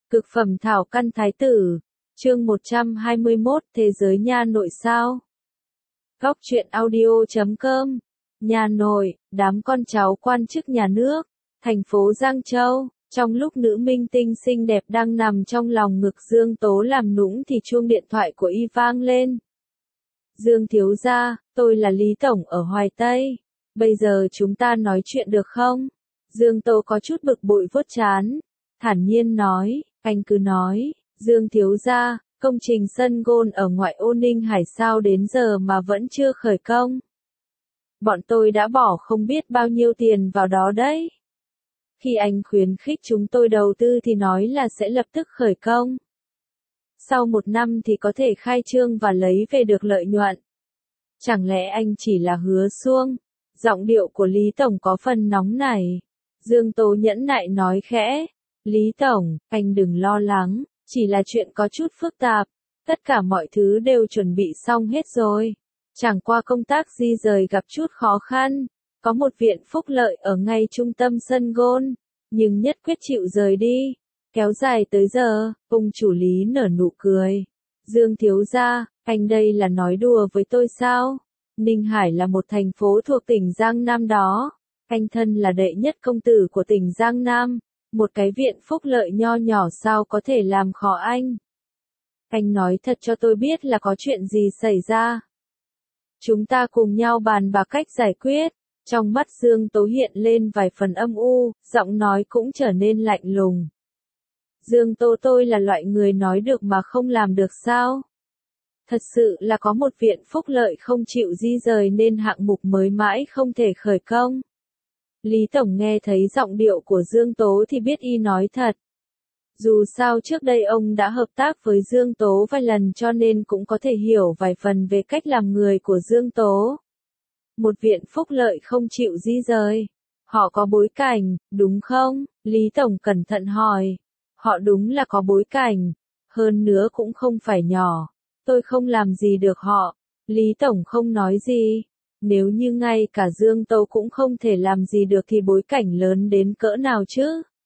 Cực phẩm thảo căn thái tử, chương 121, Thế giới nha nội sao? Góc truyện audio.com. Nhà nội, đám con cháu quan chức nhà nước, thành phố Giang Châu. Trong lúc nữ minh tinh xinh đẹp đang nằm trong lòng ngực Dương Tố làm nũng thì chuông điện thoại của y vang lên. Dương thiếu gia, tôi là Lý Tổng ở Hoài Tây. Bây giờ chúng ta nói chuyện được không? Dương Tố có chút bực bội vuốt trán, thản nhiên nói, anh cứ nói. Dương thiếu gia, công trình sân golf ở ngoại ô Ninh Hải sao đến giờ mà vẫn chưa khởi công? Bọn tôi đã bỏ không biết bao nhiêu tiền vào đó đấy. Khi anh khuyến khích chúng tôi đầu tư thì nói là sẽ lập tức khởi công. Sau 1 năm thì có thể khai trương và lấy về được lợi nhuận. Chẳng lẽ anh chỉ là hứa suông? Giọng điệu của Lý Tổng có phần nóng nảy. Dương Tố nhẫn nại nói khẽ. Lý Tổng, anh đừng lo lắng, chỉ là chuyện có chút phức tạp. Tất cả mọi thứ đều chuẩn bị xong hết rồi. Chẳng qua công tác di rời gặp chút khó khăn. Có một viện phúc lợi ở ngay trung tâm sân golf, nhưng nhất quyết chịu rời đi. Kéo dài tới giờ, ông chủ Lý nở nụ cười. Dương thiếu gia, anh đây là nói đùa với tôi sao? Ninh Hải là một thành phố thuộc tỉnh Giang Nam đó. Anh thân là đệ nhất công tử của tỉnh Giang Nam. Một cái viện phúc lợi nho nhỏ sao có thể làm khó anh? Anh nói thật cho tôi biết là có chuyện gì xảy ra. Chúng ta cùng nhau bàn bạc cách giải quyết. Trong mắt Dương Tố hiện lên vài phần âm u, giọng nói cũng trở nên lạnh lùng. Dương Tố, tôi là loại người nói được mà không làm được sao? Thật sự là có một viện phúc lợi không chịu di rời nên hạng mục mới mãi không thể khởi công. Lý Tổng nghe thấy giọng điệu của Dương Tố thì biết y nói thật. Dù sao trước đây ông đã hợp tác với Dương Tố vài lần cho nên cũng có thể hiểu vài phần về cách làm người của Dương Tố. Một viện phúc lợi không chịu di rời. Họ có bối cảnh, đúng không? Lý Tổng cẩn thận hỏi. Họ đúng là có bối cảnh. Hơn nữa cũng không phải nhỏ. Tôi không làm gì được họ. Lý Tổng không nói gì. Nếu như ngay cả Dương Tố cũng không thể làm gì được thì bối cảnh lớn đến cỡ nào chứ?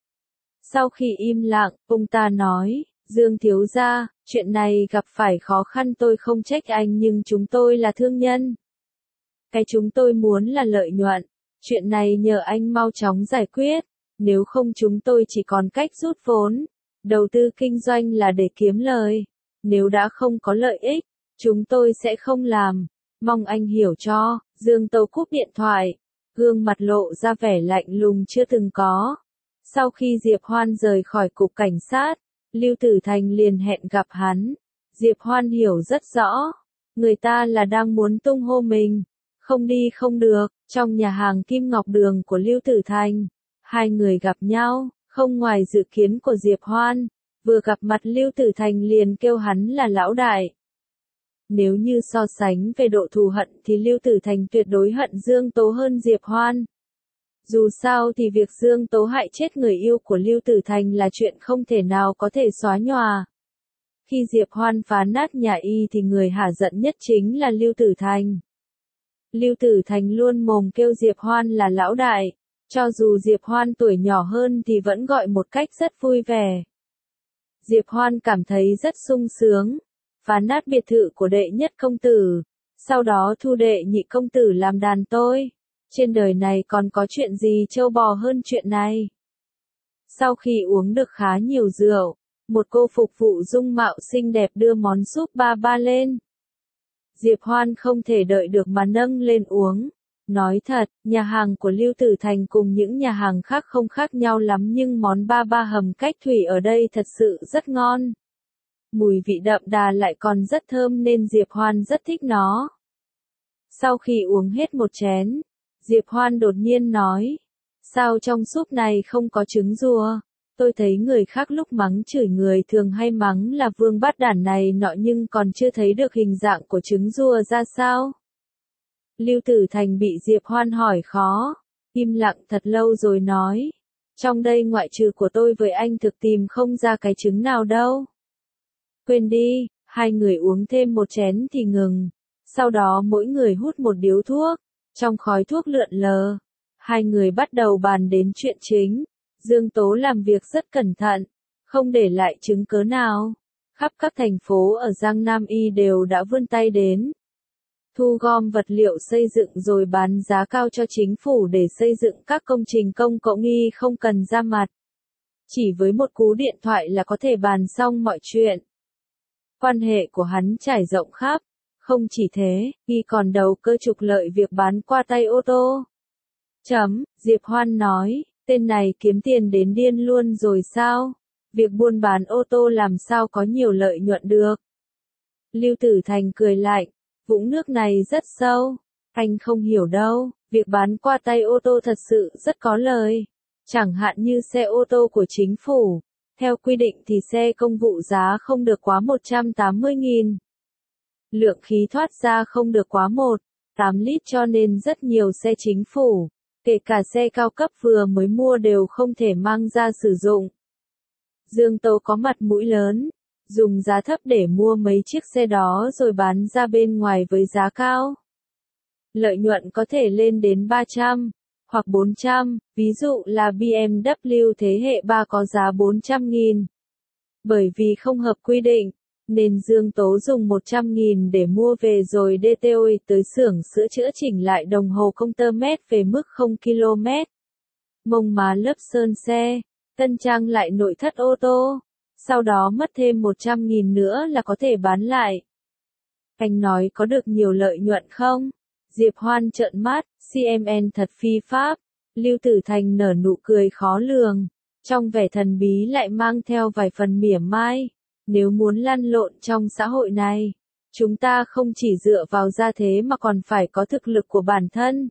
Sau khi im lặng, ông ta nói, Dương thiếu gia, chuyện này gặp phải khó khăn tôi không trách anh nhưng chúng tôi là thương nhân. Cái chúng tôi muốn là lợi nhuận. Chuyện này nhờ anh mau chóng giải quyết. Nếu không chúng tôi chỉ còn cách rút vốn. Đầu tư kinh doanh là để kiếm lời. Nếu đã không có lợi ích, chúng tôi sẽ không làm. Mong anh hiểu cho. Dương Tố cúp điện thoại. Gương mặt lộ ra vẻ lạnh lùng chưa từng có. Sau khi Diệp Hoan rời khỏi cục cảnh sát, Lưu Tử Thành liền hẹn gặp hắn. Diệp Hoan hiểu rất rõ. Người ta là đang muốn tung hô mình. Không đi không được, trong nhà hàng Kim Ngọc Đường của Lưu Tử Thành. Hai người gặp nhau, không ngoài dự kiến của Diệp Hoan. Vừa gặp mặt Lưu Tử Thành liền kêu hắn là lão đại. Nếu như so sánh về độ thù hận thì Lưu Tử Thành tuyệt đối hận Dương Tố hơn Diệp Hoan. Dù sao thì việc Dương Tố hại chết người yêu của Lưu Tử Thành là chuyện không thể nào có thể xóa nhòa. Khi Diệp Hoan phá nát nhà y thì người hả giận nhất chính là Lưu Tử Thành. Lưu Tử Thành luôn mồm kêu Diệp Hoan là lão đại. Cho dù Diệp Hoan tuổi nhỏ hơn thì vẫn gọi một cách rất vui vẻ. Diệp Hoan cảm thấy rất sung sướng. Phá nát biệt thự của đệ nhất công tử. Sau đó thu đệ nhị công tử làm đàn tôi. Trên đời này còn có chuyện gì trâu bò hơn chuyện này. Sau khi uống được khá nhiều rượu, một cô phục vụ dung mạo xinh đẹp đưa món súp ba ba lên. Diệp Hoan không thể đợi được mà nâng lên uống. Nói thật, nhà hàng của Lưu Tử Thành cùng những nhà hàng khác không khác nhau lắm nhưng món ba ba hầm cách thủy ở đây thật sự rất ngon. Mùi vị đậm đà lại còn rất thơm nên Diệp Hoan rất thích nó. Sau khi uống hết một chén, Diệp Hoan đột nhiên nói, sao trong súp này không có trứng rùa? Tôi thấy người khác lúc mắng chửi người thường hay mắng là vương bát đản này nọ nhưng còn chưa thấy được hình dạng của trứng rùa ra sao? Lưu Tử Thành bị Diệp Hoan hỏi khó, im lặng thật lâu rồi nói, trong đây ngoại trừ của tôi với anh thực tìm không ra cái trứng nào đâu. Quên đi, hai người uống thêm một chén thì ngừng, sau đó mỗi người hút một điếu thuốc, trong khói thuốc lượn lờ, hai người bắt đầu bàn đến chuyện chính. Dương Tố làm việc rất cẩn thận, không để lại chứng cớ nào. Khắp các thành phố ở Giang Nam Y đều đã vươn tay đến thu gom vật liệu xây dựng rồi bán giá cao cho chính phủ để xây dựng các công trình công cộng. Y không cần ra mặt. Chỉ với một cú điện thoại là có thể bàn xong mọi chuyện. Quan hệ của hắn trải rộng khắp. Không chỉ thế, Y còn đầu cơ trục lợi việc bán qua tay ô tô. Diệp Hoan nói, tên này kiếm tiền đến điên luôn rồi sao? Việc buôn bán ô tô làm sao có nhiều lợi nhuận được? Lưu Tử Thành cười lạnh, vũng nước này rất sâu, anh không hiểu đâu, việc bán qua tay ô tô thật sự rất có lời. Chẳng hạn như xe ô tô của chính phủ, theo quy định thì xe công vụ giá không được quá 180.000. Lượng khí thoát ra không được quá 1,8 lít cho nên rất nhiều xe chính phủ, kể cả xe cao cấp vừa mới mua đều không thể mang ra sử dụng. Dương Tố có mặt mũi lớn, dùng giá thấp để mua mấy chiếc xe đó rồi bán ra bên ngoài với giá cao. Lợi nhuận có thể lên đến 300 hoặc 400, ví dụ là BMW thế hệ 3 có giá 400.000. Bởi vì không hợp quy định, nên Dương Tố dùng 100.000 để mua về rồi DTO tới xưởng sửa chữa chỉnh lại đồng hồ công tơ mét về mức 0 km. Mông má lớp sơn xe, tân trang lại nội thất ô tô, sau đó mất thêm 100.000 nữa là có thể bán lại. Anh nói có được nhiều lợi nhuận không? Diệp Hoan trợn mắt, CMN thật phi pháp. Lưu Tử Thành nở nụ cười khó lường, trong vẻ thần bí lại mang theo vài phần mỉa mai. Nếu muốn lăn lộn trong xã hội này, chúng ta không chỉ dựa vào gia thế mà còn phải có thực lực của bản thân.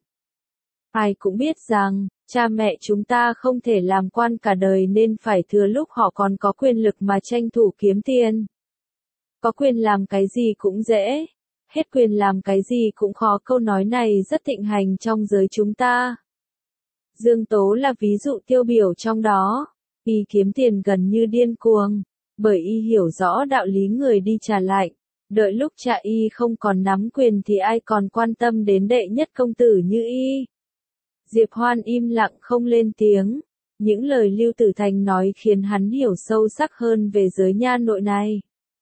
Ai cũng biết rằng, cha mẹ chúng ta không thể làm quan cả đời nên phải thừa lúc họ còn có quyền lực mà tranh thủ kiếm tiền. Có quyền làm cái gì cũng dễ, hết quyền làm cái gì cũng khó. Câu nói này rất thịnh hành trong giới chúng ta. Dương Tố là ví dụ tiêu biểu trong đó. Y kiếm tiền gần như điên cuồng, bởi Y hiểu rõ đạo lý người đi trả lại. Đợi lúc cha Y không còn nắm quyền thì ai còn quan tâm đến đệ nhất công tử như Y. Diệp Hoan im lặng không lên tiếng. Những lời Lưu Tử Thành nói khiến hắn hiểu sâu sắc hơn về giới nha nội này.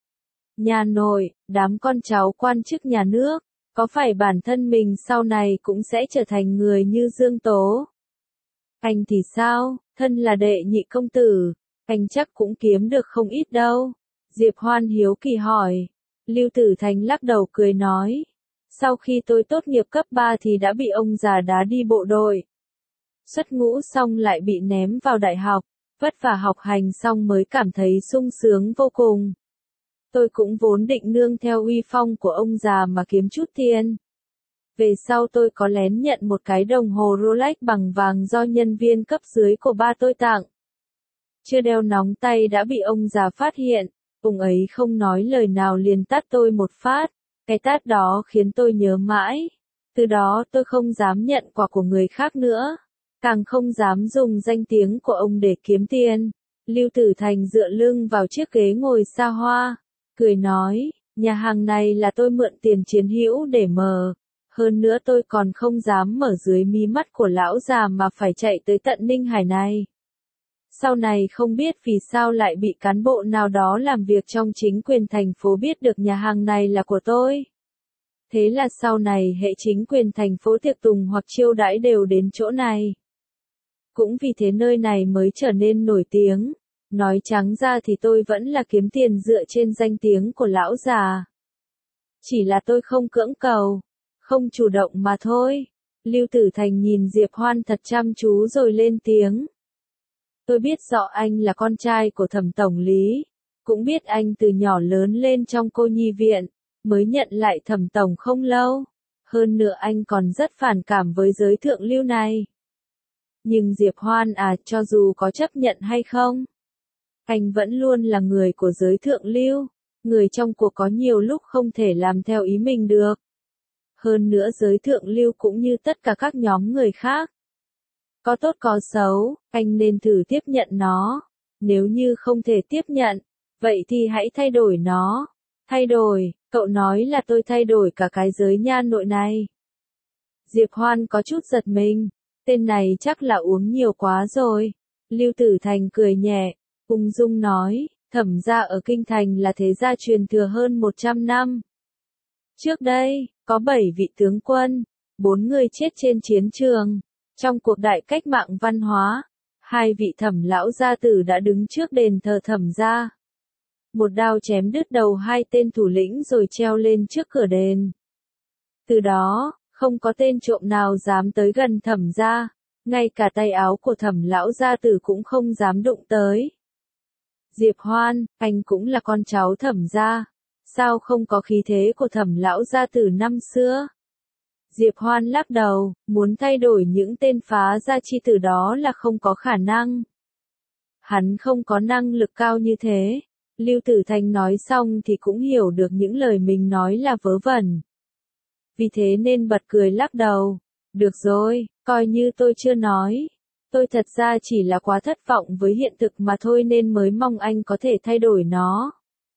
Nha nội, đám con cháu quan chức nhà nước, có phải bản thân mình sau này cũng sẽ trở thành người như Dương Tố? Anh thì sao, thân là đệ nhị công tử, anh chắc cũng kiếm được không ít đâu. Diệp Hoan hiếu kỳ hỏi. Lưu Tử Thành lắc đầu cười nói. Sau khi tôi tốt nghiệp cấp 3 thì đã bị ông già đá đi bộ đội. Xuất ngũ xong lại bị ném vào đại học, vất vả học hành xong mới cảm thấy sung sướng vô cùng. Tôi cũng vốn định nương theo uy phong của ông già mà kiếm chút tiền. Về sau tôi có lén nhận một cái đồng hồ Rolex bằng vàng do nhân viên cấp dưới của ba tôi tặng. Chưa đeo nóng tay đã bị ông già phát hiện, ông ấy không nói lời nào liền tát tôi một phát. Cái tát đó khiến tôi nhớ mãi. Từ đó tôi không dám nhận quà của người khác nữa, càng không dám dùng danh tiếng của ông để kiếm tiền. Lưu Tử Thành dựa lưng vào chiếc ghế ngồi xa hoa, cười nói, nhà hàng này là tôi mượn tiền chiến hữu để mở. Hơn nữa tôi còn không dám mở dưới mí mắt của lão già mà phải chạy tới tận Ninh Hải này. Sau này không biết vì sao lại bị cán bộ nào đó làm việc trong chính quyền thành phố biết được nhà hàng này là của tôi. Thế là sau này hệ chính quyền thành phố tiệc tùng hoặc chiêu đãi đều đến chỗ này. Cũng vì thế nơi này mới trở nên nổi tiếng. Nói trắng ra thì tôi vẫn là kiếm tiền dựa trên danh tiếng của lão già. Chỉ là tôi không cưỡng cầu, không chủ động mà thôi. Lưu Tử Thành nhìn Diệp Hoan thật chăm chú rồi lên tiếng. Tôi biết rõ anh là con trai của Thẩm Tổng Lý, cũng biết anh từ nhỏ lớn lên trong cô nhi viện, mới nhận lại Thẩm Tổng không lâu. Hơn nữa anh còn rất phản cảm với giới thượng lưu này. Nhưng Diệp Hoan cho dù có chấp nhận hay không, anh vẫn luôn là người của giới thượng lưu, người trong cuộc có nhiều lúc không thể làm theo ý mình được. Hơn nữa giới thượng lưu cũng như tất cả các nhóm người khác. Có tốt có xấu, anh nên thử tiếp nhận nó. Nếu như không thể tiếp nhận, vậy thì hãy thay đổi nó. Thay đổi, cậu nói là tôi thay đổi cả cái giới nha nội này. Diệp Hoan có chút giật mình, tên này chắc là uống nhiều quá rồi. Lưu Tử Thành cười nhẹ, ung dung nói, Thẩm gia ở Kinh Thành là thế gia truyền thừa hơn 100 năm. Trước đây, có 7 vị tướng quân, 4 người chết trên chiến trường. Trong cuộc đại cách mạng văn hóa, 2 vị Thẩm lão gia tử đã đứng trước đền thờ Thẩm gia. Một đao chém đứt đầu 2 tên thủ lĩnh rồi treo lên trước cửa đền. Từ đó, không có tên trộm nào dám tới gần Thẩm gia, ngay cả tay áo của Thẩm lão gia tử cũng không dám đụng tới. Diệp Hoan, anh cũng là con cháu Thẩm gia, sao không có khí thế của Thẩm lão gia tử năm xưa? Diệp Hoan lắc đầu, muốn thay đổi những tên phá gia chi tử đó là không có khả năng. Hắn không có năng lực cao như thế. Lưu Tử Thành nói xong thì cũng hiểu được những lời mình nói là vớ vẩn. Vì thế nên bật cười lắc đầu. Được rồi, coi như tôi chưa nói. Tôi thật ra chỉ là quá thất vọng với hiện thực mà thôi nên mới mong anh có thể thay đổi nó.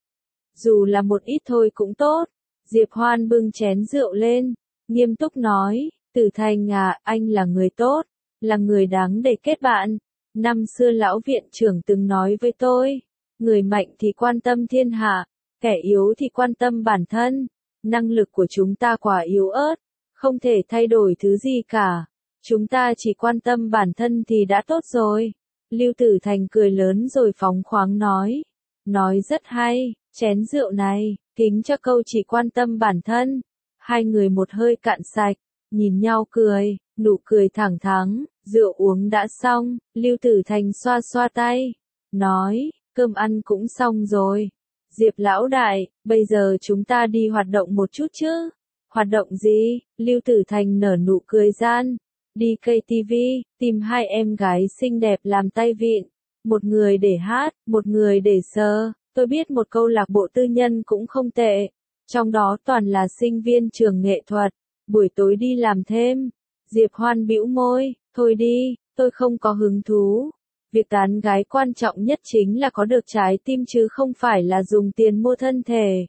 Dù là một ít thôi cũng tốt. Diệp Hoan bưng chén rượu lên, nghiêm túc nói, Tử Thành à, anh là người tốt, là người đáng để kết bạn. Năm xưa lão viện trưởng từng nói với tôi, người mạnh thì quan tâm thiên hạ, kẻ yếu thì quan tâm bản thân. Năng lực của chúng ta quá yếu ớt, không thể thay đổi thứ gì cả. Chúng ta chỉ quan tâm bản thân thì đã tốt rồi. Lưu Tử Thành cười lớn rồi phóng khoáng nói. Nói rất hay, chén rượu này, kính cho câu chỉ quan tâm bản thân. Hai người một hơi cạn sạch, nhìn nhau cười, nụ cười thẳng thắn, rượu uống đã xong, Lưu Tử Thành xoa xoa tay, nói, cơm ăn cũng xong rồi. Diệp lão đại, bây giờ chúng ta đi hoạt động một chút chứ? Hoạt động gì? Lưu Tử Thành nở nụ cười gian. Đi KTV, tìm 2 em gái xinh đẹp làm tay vịn. Một người để hát, một người để sờ. Tôi biết một câu lạc bộ tư nhân cũng không tệ. Trong đó toàn là sinh viên trường nghệ thuật. Buổi tối đi làm thêm. Diệp Hoan bĩu môi, thôi đi, tôi không có hứng thú. Việc tán gái quan trọng nhất chính là có được trái tim chứ không phải là dùng tiền mua thân thể.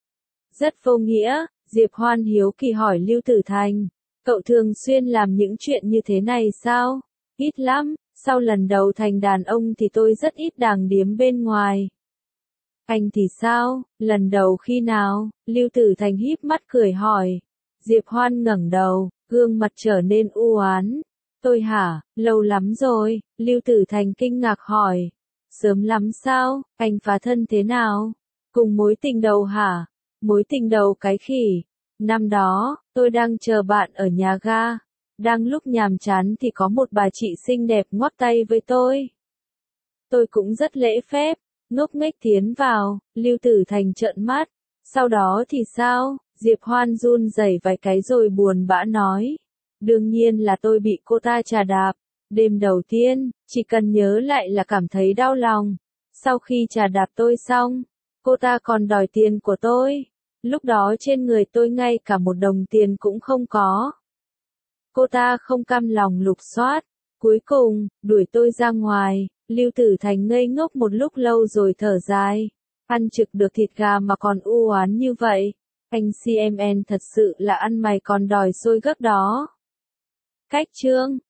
Rất vô nghĩa, Diệp Hoan hiếu kỳ hỏi Lưu Tử Thành. Cậu thường xuyên làm những chuyện như thế này sao? Ít lắm, sau lần đầu thành đàn ông thì tôi rất ít đàng điếm bên ngoài. Anh thì sao? Lần đầu khi nào? Lưu Tử Thành híp mắt cười hỏi. Diệp Hoan ngẩng đầu, gương mặt trở nên u oán. Tôi hả? Lâu lắm rồi, Lưu Tử Thành kinh ngạc hỏi. Sớm lắm sao? Anh phá thân thế nào? Cùng mối tình đầu hả? Mối tình đầu cái khỉ. Năm đó, tôi đang chờ bạn ở nhà ga. Đang lúc nhàm chán thì có một bà chị xinh đẹp ngoắc tay với tôi. Tôi cũng rất lễ phép, ngốc nghếch tiến vào, Lưu Tử Thành trợn mắt. Sau đó thì sao? Diệp Hoan run rẩy vài cái rồi buồn bã nói. Đương nhiên là tôi bị cô ta trà đạp. Đêm đầu tiên, chỉ cần nhớ lại là cảm thấy đau lòng. Sau khi trà đạp tôi xong, cô ta còn đòi tiền của tôi. Lúc đó trên người tôi ngay cả một đồng tiền cũng không có. Cô ta không cam lòng lục soát. Cuối cùng, đuổi tôi ra ngoài. Lưu Tử Thành ngây ngốc một lúc lâu rồi thở dài. Ăn trực được thịt gà mà còn u oán như vậy. Anh CMN thật sự là ăn mày còn đòi xôi gấc đó. Cách chương